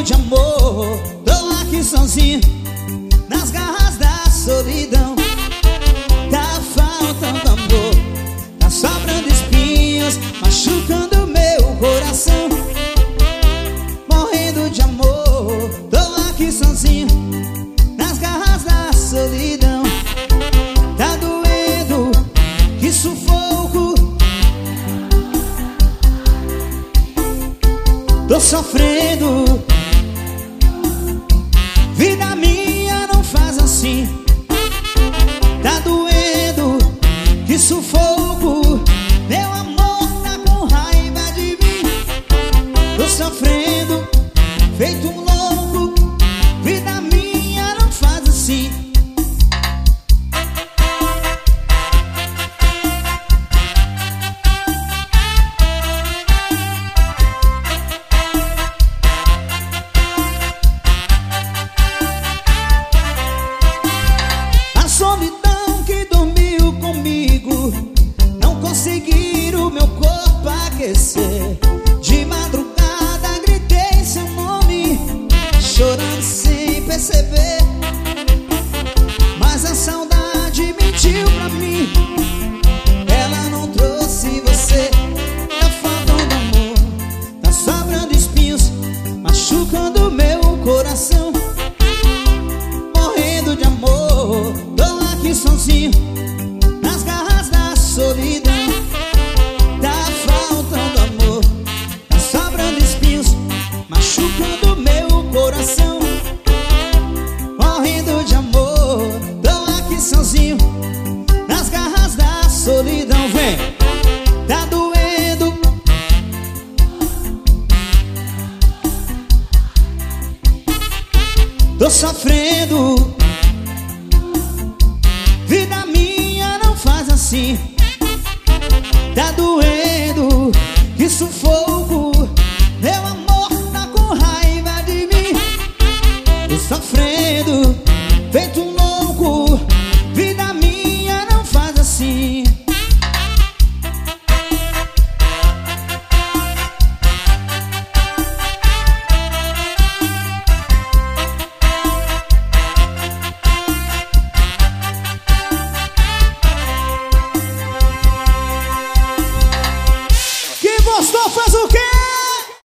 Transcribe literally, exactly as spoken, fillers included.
de amor. Tô aqui sozinho nas garras da solidão. Tá faltando amor, tá sobrando espinhos, machucando meu coração. Morrendo de amor, tô aqui sozinho nas garras da solidão. Tá doendo, que sufoco. Tô sofrendo, vida minha não faz assim. Tá doendo, que sufoco. Meu amor tá com raiva de mim. Tô sofrendo, feito um louco. Vida minha não faz assim. A solidão que dormiu comigo, não conseguir o meu corpo aquecer. De madrugada gritei seu nome, chorando sem perceber. Mas a saudade mentiu pra mim, ela não trouxe você. Tá faltando amor, tá sobrando espinhos, machucando meu coração. Morrendo de amor, tô aqui sozinho nas garras da solidão. Tá faltando amor, tá sobrando espinhos, machucando meu coração. Morrendo de amor, tô aqui sozinho nas garras da solidão. Vem, tá doendo, tô sofrendo, vida minha não faz assim. Tá doendo, que sufoco.